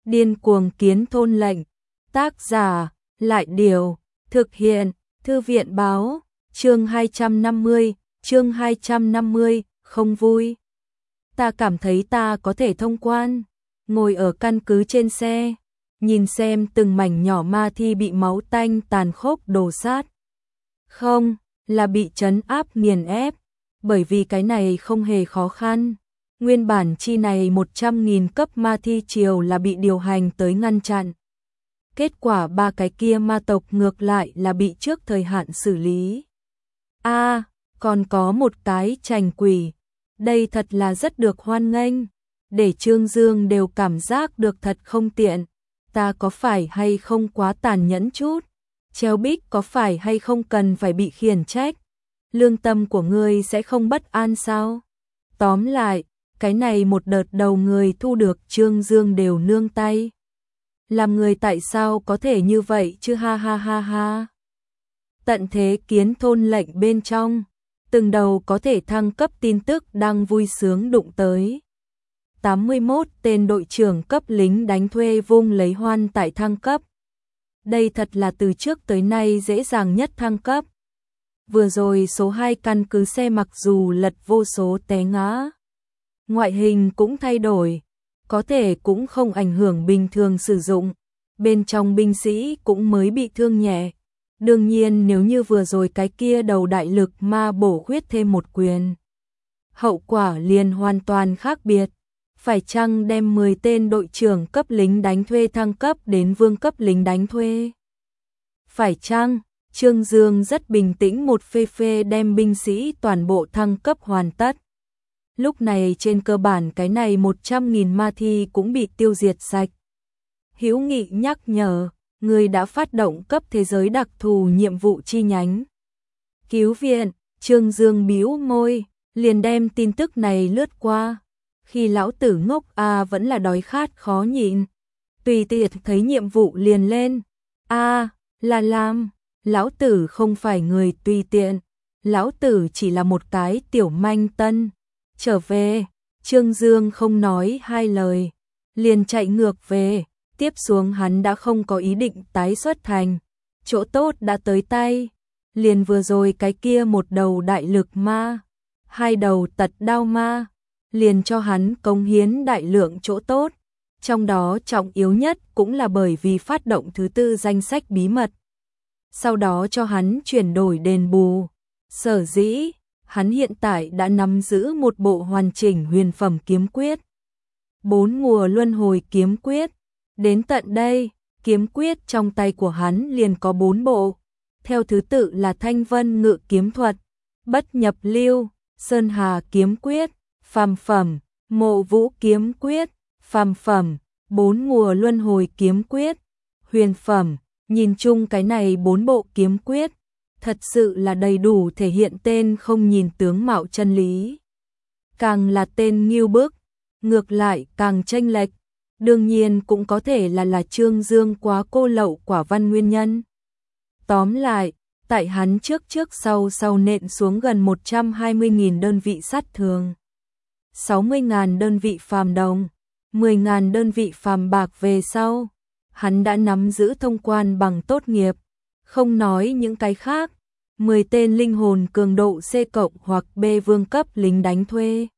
Điên cuồng kiến thôn lệnh. Tác giả, Lại Điều. Thực hiện, Thư viện báo. Chương 250, chương 250, không vui. Ta cảm thấy ta có thể thông quan. Ngồi ở căn cứ trên xe, nhìn xem từng mảnh nhỏ ma thi bị máu tanh tàn khốc đổ sát. Không, là bị trấn áp nghiền ép, bởi vì cái này không hề khó khăn. Nguyên bản chi này 100.000 cấp ma thi triều là bị điều hành tới ngăn chặn. Kết quả ba cái kia ma tộc ngược lại là bị trước thời hạn xử lý. Còn có một cái trành quỷ. Đây thật là rất được hoan nghênh. Để Trương Dương đều cảm giác được thật không tiện. Ta có phải hay không quá tàn nhẫn chút? Treo bích có phải hay không cần phải bị khiển trách? Lương tâm của ngươi sẽ không bất an sao? Tóm lại, cái này một đợt đầu người thu được Trương Dương đều nương tay. Làm người tại sao có thể như vậy chứ ha ha ha ha. Tận thế kiến thôn lệnh bên trong, từng đầu có thể thăng cấp tin tức đang vui sướng đụng tới. 81 tên đội trưởng cấp lính đánh thuê vung lấy hoan tại thăng cấp. Đây thật là từ trước tới nay dễ dàng nhất thăng cấp. Vừa rồi số 2 căn cứ xe mặc dù lật vô số té ngã, ngoại hình cũng thay đổi, có thể cũng không ảnh hưởng bình thường sử dụng. Bên trong binh sĩ cũng mới bị thương nhẹ. Đương nhiên nếu như vừa rồi cái kia đầu đại lực ma bổ khuyết thêm một quyền, hậu quả liền hoàn toàn khác biệt. Phải chăng đem 10 tên đội trưởng cấp lính đánh thuê thăng cấp đến vương cấp lính đánh thuê? Phải chăng? Trương Dương rất bình tĩnh một phê đem binh sĩ toàn bộ thăng cấp hoàn tất. Lúc này trên cơ bản cái này 100.000 ma thi cũng bị tiêu diệt sạch. Hữu Nghị nhắc nhở, người đã phát động cấp thế giới đặc thù nhiệm vụ chi nhánh. Cứu viện, Trương Dương bĩu môi, liền đem tin tức này lướt qua. Khi lão tử ngốc vẫn là đói khát khó nhịn. Tùy tiện thấy nhiệm vụ liền lên. Là làm, lão tử không phải người tùy tiện. Lão tử chỉ là một cái tiểu manh tân. Trở về, Trương Dương không nói hai lời, liền chạy ngược về. Tiếp xuống hắn đã không có ý định tái xuất thành. Chỗ tốt đã tới tay. Liền vừa rồi cái kia một đầu đại lực ma, 2 đầu tật đao ma, liền cho hắn cống hiến đại lượng chỗ tốt. Trong đó trọng yếu nhất cũng là bởi vì phát động thứ 4 danh sách bí mật. Sau đó cho hắn chuyển đổi đền bù. Sở dĩ, hắn hiện tại đã nắm giữ một bộ hoàn chỉnh huyền phẩm kiếm quyết. 4 mùa luân hồi kiếm quyết. Đến tận đây, kiếm quyết trong tay của hắn liền có 4 bộ. Theo thứ tự là Thanh Vân Ngự kiếm thuật, Bất Nhập Lưu, Sơn Hà kiếm quyết, phàm phẩm, Mộ Vũ kiếm quyết, phàm phẩm, 4 mùa luân hồi kiếm quyết, huyền phẩm. Nhìn chung cái này 4 bộ kiếm quyết, thật sự là đầy đủ thể hiện tên không nhìn tướng mạo chân lý. Càng là tên nghiêu bức, ngược lại càng chênh lệch. Đương nhiên cũng có thể là Trương Dương quá cô lậu quả văn nguyên nhân. Tóm lại, tại hắn trước sau nện xuống gần 120.000 đơn vị sát thường, 60.000 đơn vị phàm đồng, 10.000 đơn vị phàm bạc về sau, hắn đã nắm giữ thông quan bằng tốt nghiệp. Không nói những cái khác, 10 tên linh hồn cường độ C+ hoặc B vương cấp lính đánh thuê,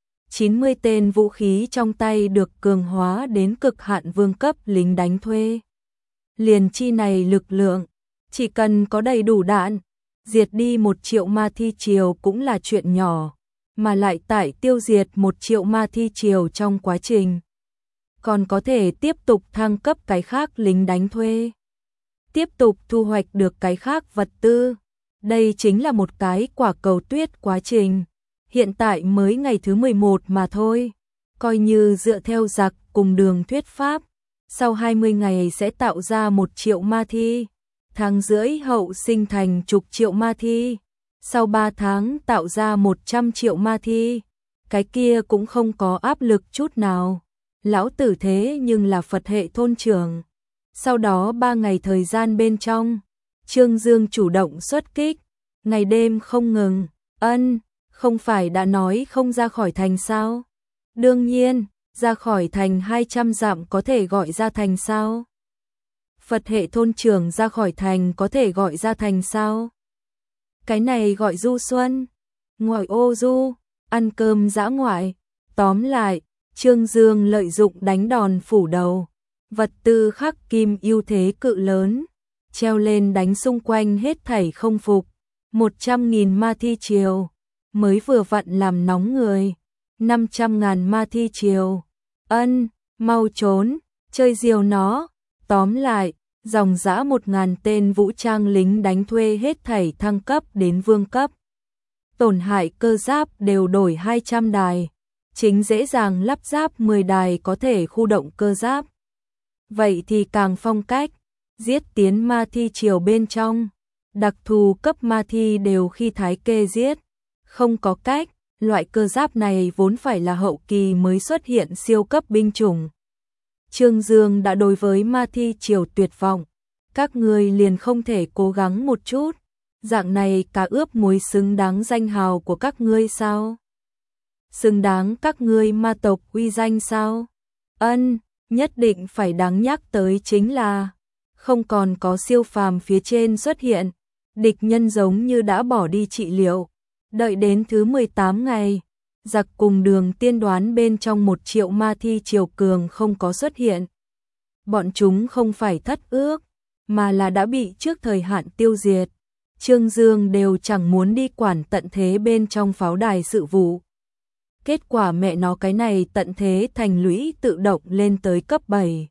90 tên vũ khí trong tay được cường hóa đến cực hạn vương cấp lính đánh thuê. Liền chi này lực lượng, chỉ cần có đầy đủ đạn, diệt đi 1 triệu ma thi triều cũng là chuyện nhỏ, mà lại tại tiêu diệt 1 triệu ma thi triều trong quá trình, còn có thể tiếp tục thăng cấp cái khác lính đánh thuê, tiếp tục thu hoạch được cái khác vật tư. Đây chính là một cái quả cầu tuyết quá trình. Hiện tại mới ngày thứ 11 mà thôi, coi như dựa theo giặc cùng đường thuyết pháp, sau 20 ngày sẽ tạo ra 1 triệu ma thi, tháng rưỡi hậu sinh thành chục triệu ma thi, sau 3 tháng tạo ra 100 triệu ma thi, cái kia cũng không có áp lực chút nào. Lão tử thế nhưng là Phật hệ thôn trưởng. Sau đó 3 ngày thời gian bên trong, Trương Dương chủ động xuất kích, ngày đêm không ngừng. Không phải đã nói không ra khỏi thành sao? Đương nhiên, ra khỏi thành 200 dặm có thể gọi ra thành sao? Phật hệ thôn trưởng ra khỏi thành có thể gọi ra thành sao? Cái này gọi du xuân, ngoại ô du, ăn cơm dã ngoại. Tóm lại, Trương Dương lợi dụng đánh đòn phủ đầu, vật tư khắc kim ưu thế cự lớn, treo lên đánh xung quanh hết thảy không phục. 100.000 ma thi triều, mới vừa vặn làm nóng người. 500.000 ma thi triều, mau trốn, chơi diều nó. Tóm lại, dòng dã 1.000 tên vũ trang lính đánh thuê hết thảy thăng cấp đến vương cấp. Tổn hại cơ giáp đều đổi 200 đài, chính dễ dàng lắp ráp 10 đài có thể khu động cơ giáp. Vậy thì càng phong cách, giết tiến ma thi triều bên trong, đặc thù cấp ma thi đều khi thái kê giết, không có cách, loại cơ giáp này vốn phải là hậu kỳ mới xuất hiện siêu cấp binh chủng. Trương Dương đã đối với ma thi triều tuyệt vọng, các ngươi liền không thể cố gắng một chút, dạng này cá ướp muối xứng đáng danh hào của các ngươi sao? Xứng đáng các ngươi ma tộc uy danh sao? Nhất định phải đáng nhắc tới chính là không còn có siêu phàm phía trên xuất hiện, địch nhân giống như đã bỏ đi trị liệu. Đợi đến thứ 18 ngày, giặc cùng Đường tiên đoán bên trong 1 triệu ma thi triều cường không có xuất hiện. Bọn chúng không phải thất ước, mà là đã bị trước thời hạn tiêu diệt. Trương Dương đều chẳng muốn đi quản tận thế bên trong pháo đài sự vụ. Kết quả mẹ nó cái này tận thế thành lũy tự động lên tới cấp 7.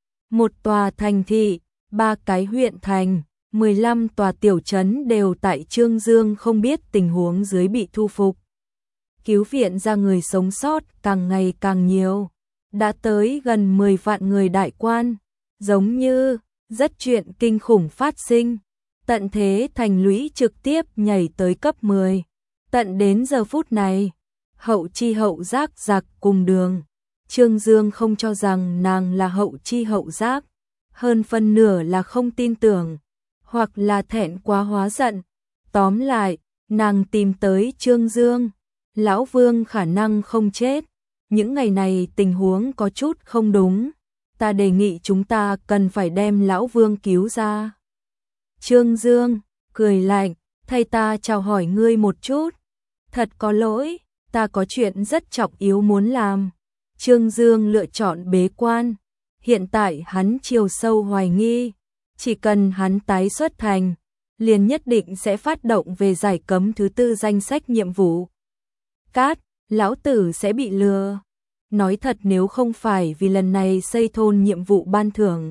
1 tòa thành thị, 3 cái huyện thành, 15 tòa tiểu trấn đều tại Trương Dương không biết tình huống dưới bị thu phục. Cứu viện ra người sống sót càng ngày càng nhiều, đã tới gần 10 vạn người đại quan, giống như rất chuyện kinh khủng phát sinh. Tận thế thành lũy trực tiếp nhảy tới cấp 10. Tận đến giờ phút này, hậu chi hậu giác giặc cùng Đường. Trương Dương không cho rằng nàng là hậu chi hậu giác, hơn phân nửa là không tin tưởng, hoặc là thẹn quá hóa giận. Tóm lại, nàng tìm tới Trương Dương, Lão Vương khả năng không chết. Những ngày này tình huống có chút không đúng, ta đề nghị chúng ta cần phải đem Lão Vương cứu ra. Trương Dương cười lạnh, thay ta chào hỏi ngươi một chút. Thật có lỗi, ta có chuyện rất trọng yếu muốn làm. Trương Dương lựa chọn bế quan. Hiện tại hắn chiều sâu hoài nghi, chỉ cần hắn tái xuất thành, liền nhất định sẽ phát động về giải cấm thứ 4 danh sách nhiệm vụ. Cát, lão tử sẽ bị lừa. Nói thật, nếu không phải vì lần này xây thôn nhiệm vụ ban thưởng,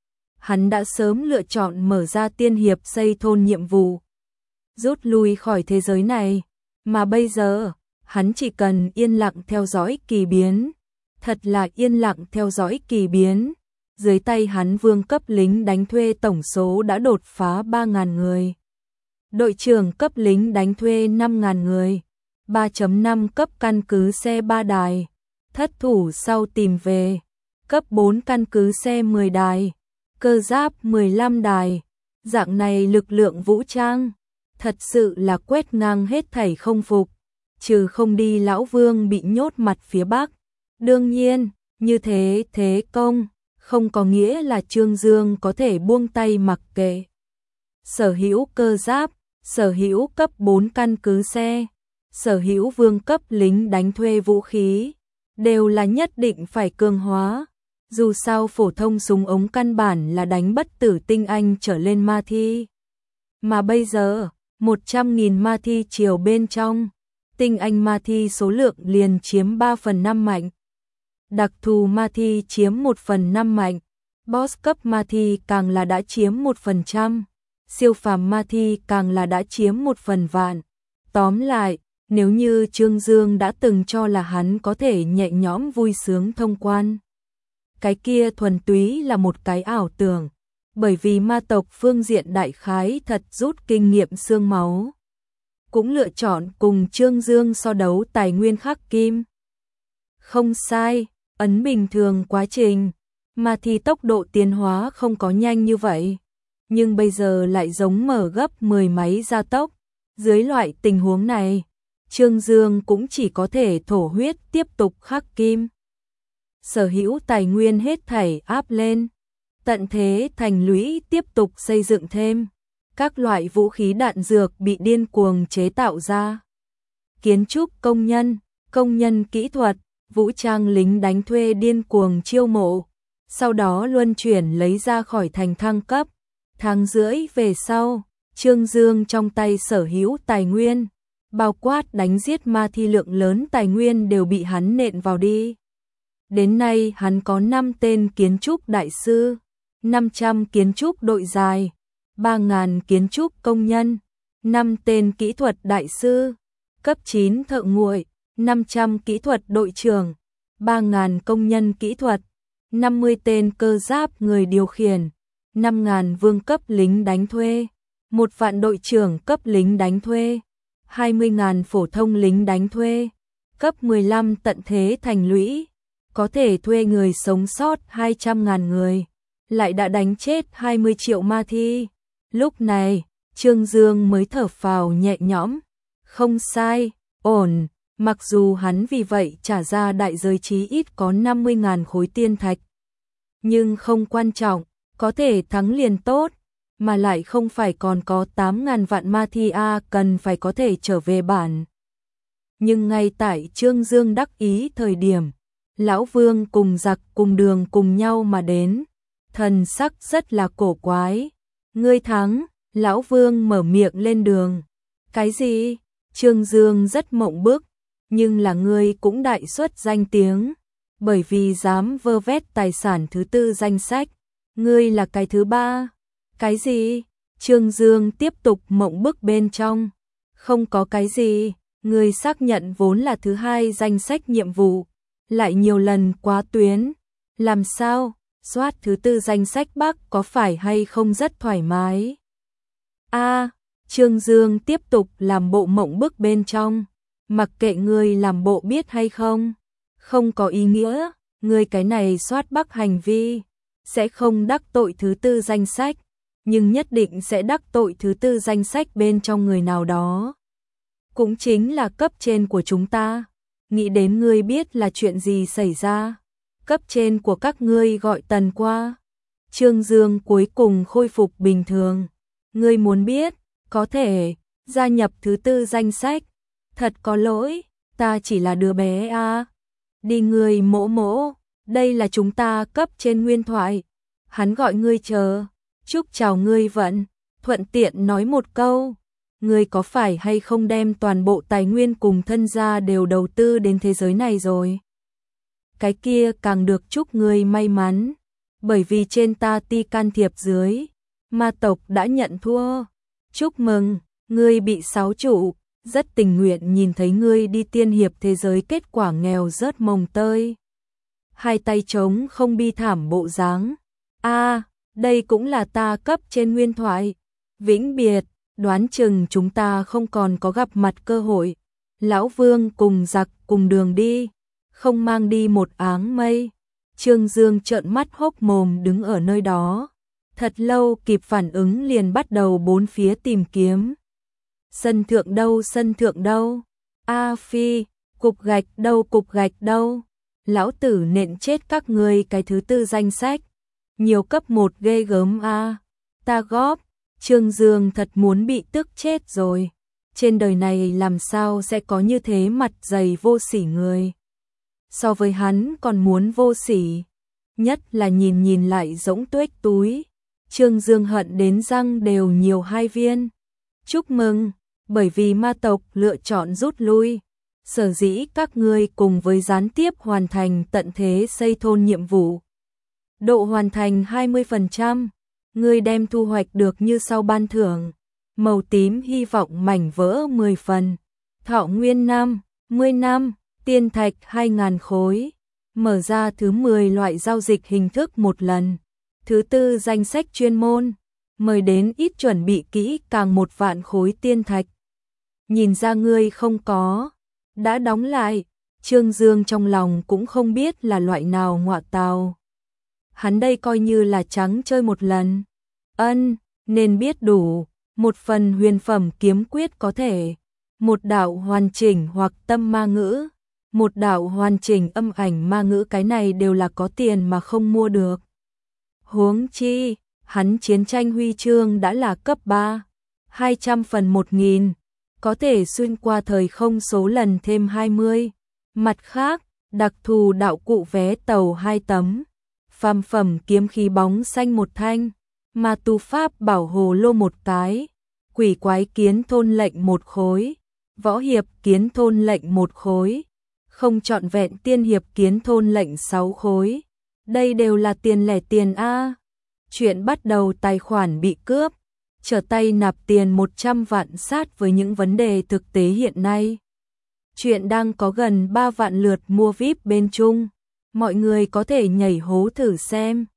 hắn đã sớm lựa chọn mở ra tiên hiệp xây thôn nhiệm vụ, rút lui khỏi thế giới này. Mà bây giờ, hắn chỉ cần yên lặng theo dõi kỳ biến, thật là yên lặng theo dõi kỳ biến. Dưới tay hắn vương cấp lính đánh thuê tổng số đã đột phá 3.000 người. Đội trưởng cấp lính đánh thuê 5.000 người. 3.5 cấp căn cứ xe 3 đài. Thất thủ sau tìm về. Cấp 4 căn cứ xe 10 đài. Cơ giáp 15 đài. Dạng này lực lượng vũ trang, thật sự là quét ngang hết thảy không phục. Trừ không đi Lão Vương bị nhốt mặt phía Bắc. Đương nhiên, như thế thế công không có nghĩa là Trương Dương có thể buông tay mặc kệ. Sở hữu cơ giáp, sở hữu cấp 4 căn cứ xe, sở hữu vương cấp lính đánh thuê vũ khí, đều là nhất định phải cường hóa. Dù sao phổ thông súng ống căn bản là đánh bất tử tinh anh trở lên ma thi. Mà bây giờ, 100.000 ma thi triều bên trong, tinh anh ma thi số lượng liền chiếm 3/5 mạnh. Đặc thù ma thi chiếm 1/5 mạnh, boss cấp ma thi càng là đã chiếm 1%, siêu phàm ma thi càng là đã chiếm 1/1000. Tóm lại, nếu như Trương Dương đã từng cho là hắn có thể nhẹ nhõm vui sướng thông quan, cái kia thuần túy là một cái ảo tưởng, bởi vì ma tộc phương diện đại khái thật rút kinh nghiệm xương máu, cũng lựa chọn cùng Trương Dương so đấu tài nguyên khắc kim. Không sai, ấn bình thường quá trình, mà thì tốc độ tiến hóa không có nhanh như vậy, nhưng bây giờ lại giống mở gấp 10 máy gia tốc. Dưới loại tình huống này, Trương Dương cũng chỉ có thể thổ huyết tiếp tục khắc kim. sở hữu tài nguyên hết thảy áp lên. Tận thế thành lũy tiếp tục xây dựng thêm. Các loại vũ khí đạn dược bị điên cuồng chế tạo ra. Kiến trúc công nhân kỹ thuật, vũ trang lính đánh thuê điên cuồng chiêu mộ. Sau đó luân chuyển lấy ra khỏi thành thăng cấp. Tháng rưỡi về sau, Trương Dương trong tay sở hữu tài nguyên, bao quát đánh giết ma thi lượng lớn tài nguyên đều bị hắn nện vào đi. Đến nay hắn có 5 tên kiến trúc đại sư, 500 kiến trúc đội dài, 3.000 kiến trúc công nhân, 5 tên kỹ thuật đại sư, cấp 9 thợ nguội, 500 kỹ thuật đội trưởng, 3.000 công nhân kỹ thuật, 50 tên cơ giáp người điều khiển, 5.000 vương cấp lính đánh thuê, 1 vạn đội trưởng cấp lính đánh thuê, 20.000 phổ thông lính đánh thuê, cấp 15 tận thế thành lũy, có thể thuê người sống sót 200.000 người, lại đã đánh chết 20 triệu ma thi. Lúc này, Trương Dương mới thở phào nhẹ nhõm, không sai, ổn, mặc dù hắn vì vậy trả ra đại giới chí ít có 50.000 khối tiên thạch. Nhưng không quan trọng, có thể thắng liền tốt, mà lại không phải còn có 8.000 vạn ma thi cần phải có thể trở về bản. Nhưng ngay tại Trương Dương đắc ý thời điểm, Lão Vương cùng Giặc cùng Đường cùng nhau mà đến, thần sắc rất là cổ quái. Ngươi thắng, Lão Vương mở miệng lên Đường. Cái gì? Trương Dương rất mộng bức, nhưng là ngươi cũng đại xuất danh tiếng, bởi vì dám vơ vét tài sản thứ 4 danh sách, ngươi là cái thứ 3. Cái gì? Trương Dương tiếp tục mộng bức bên trong. Không có cái gì, ngươi xác nhận vốn là thứ 2 danh sách nhiệm vụ, lại nhiều lần quá tuyến. Làm sao? Soát thứ 4 danh sách Bắc có phải hay không rất thoải mái? Trương Dương tiếp tục làm bộ mộng bức bên trong. Mặc kệ ngươi làm bộ biết hay không, không có ý nghĩa, ngươi cái này soát Bắc hành vi, sẽ không đắc tội thứ 4 danh sách, nhưng nhất định sẽ đắc tội thứ 4 danh sách bên trong người nào đó. Cũng chính là cấp trên của chúng ta. Nghĩ đến ngươi biết là chuyện gì xảy ra. Cấp trên của các ngươi gọi Tần qua. Trương Dương cuối cùng khôi phục bình thường. Ngươi muốn biết, có thể gia nhập thứ 4 danh sách. Thật có lỗi, ta chỉ là đứa bé Đi ngươi mỗ, đây là chúng ta cấp trên nguyên thoại. Hắn gọi ngươi chờ, chúc chào ngươi vận, thuận tiện nói một câu. Ngươi có phải hay không đem toàn bộ tài nguyên cùng thân gia đều đầu tư đến thế giới này rồi? Cái kia càng được chúc ngươi may mắn, bởi vì trên ta ti can thiệp dưới, ma tộc đã nhận thua. Chúc mừng, ngươi bị 6 trụ, rất tình nguyện nhìn thấy ngươi đi tiên hiệp thế giới kết quả nghèo rớt mồng tơi. Hai tay trống không bi thảm bộ dáng. Đây cũng là ta cấp trên nguyên thoại. Vĩnh biệt, đoán chừng chúng ta không còn có gặp mặt cơ hội. Lão Vương cùng Giặc cùng Đường đi, không mang đi một áng mây. Trương Dương trợn mắt hốc mồm đứng ở nơi đó. Thật lâu kịp phản ứng liền bắt đầu bốn phía tìm kiếm. Sân thượng đâu? Phi, cục gạch đâu? Lão tử nện chết các ngươi cái thứ 4 danh sách. Nhiều cấp 1 ghê gớm Ta góp, Trương Dương thật muốn bị tức chết rồi. Trên đời này làm sao sẽ có như thế mặt dày vô sỉ người. So với hắn còn muốn vô sỉ. Nhất là nhìn lại rỗng tuếch túi. Trương Dương hận đến răng đều nhiều 2 viên. Chúc mừng, bởi vì ma tộc lựa chọn rút lui. Sở dĩ các ngươi cùng với gián tiếp hoàn thành tận thế xây thôn nhiệm vụ. Độ hoàn thành 20%, ngươi đem thu hoạch được như sau ban thưởng. Màu tím hy vọng mảnh vỡ 10 phần, thọ nguyên 10 năm, tiên thạch 2.000 khối. Mở ra thứ 10 loại giao dịch hình thức một lần. Thứ 4 danh sách chuyên môn, mời đến ít chuẩn bị kỹ càng 1 vạn khối tiên thạch. Nhìn ra ngươi không có, đã đóng lại. Trương Dương trong lòng cũng không biết là loại nào ngọa tào. Hắn đây coi như là trắng chơi một lần. Nên biết đủ, 1 phần huyền phẩm kiếm quyết có thể, 1 đạo hoàn chỉnh hoặc tâm ma ngữ, một đạo hoàn chỉnh âm ảnh ma ngữ, cái này đều là có tiền mà không mua được. Huống chi, hắn chiến tranh huy chương đã là cấp 3, 200 phần 1000, có thể xuyên qua thời không số lần thêm 20. Mặt khác, đặc thù đạo cụ vé tàu 2 tấm, phàm phẩm kiếm khí bóng xanh 1 thanh, mà tu pháp bảo hồ lô 1 cái, quỷ quái kiến thôn lệnh 1 khối, võ hiệp kiến thôn lệnh 1 khối, không trọn vẹn tiên hiệp kiến thôn lệnh 6 khối. Đây đều là tiền lẻ tiền A. Chuyện bắt đầu tài khoản bị cướp, trở tay nạp tiền 100 vạn sát với những vấn đề thực tế hiện nay. Chuyện đang có gần 3 vạn lượt mua VIP bên Trung, mọi người có thể nhảy hố thử xem.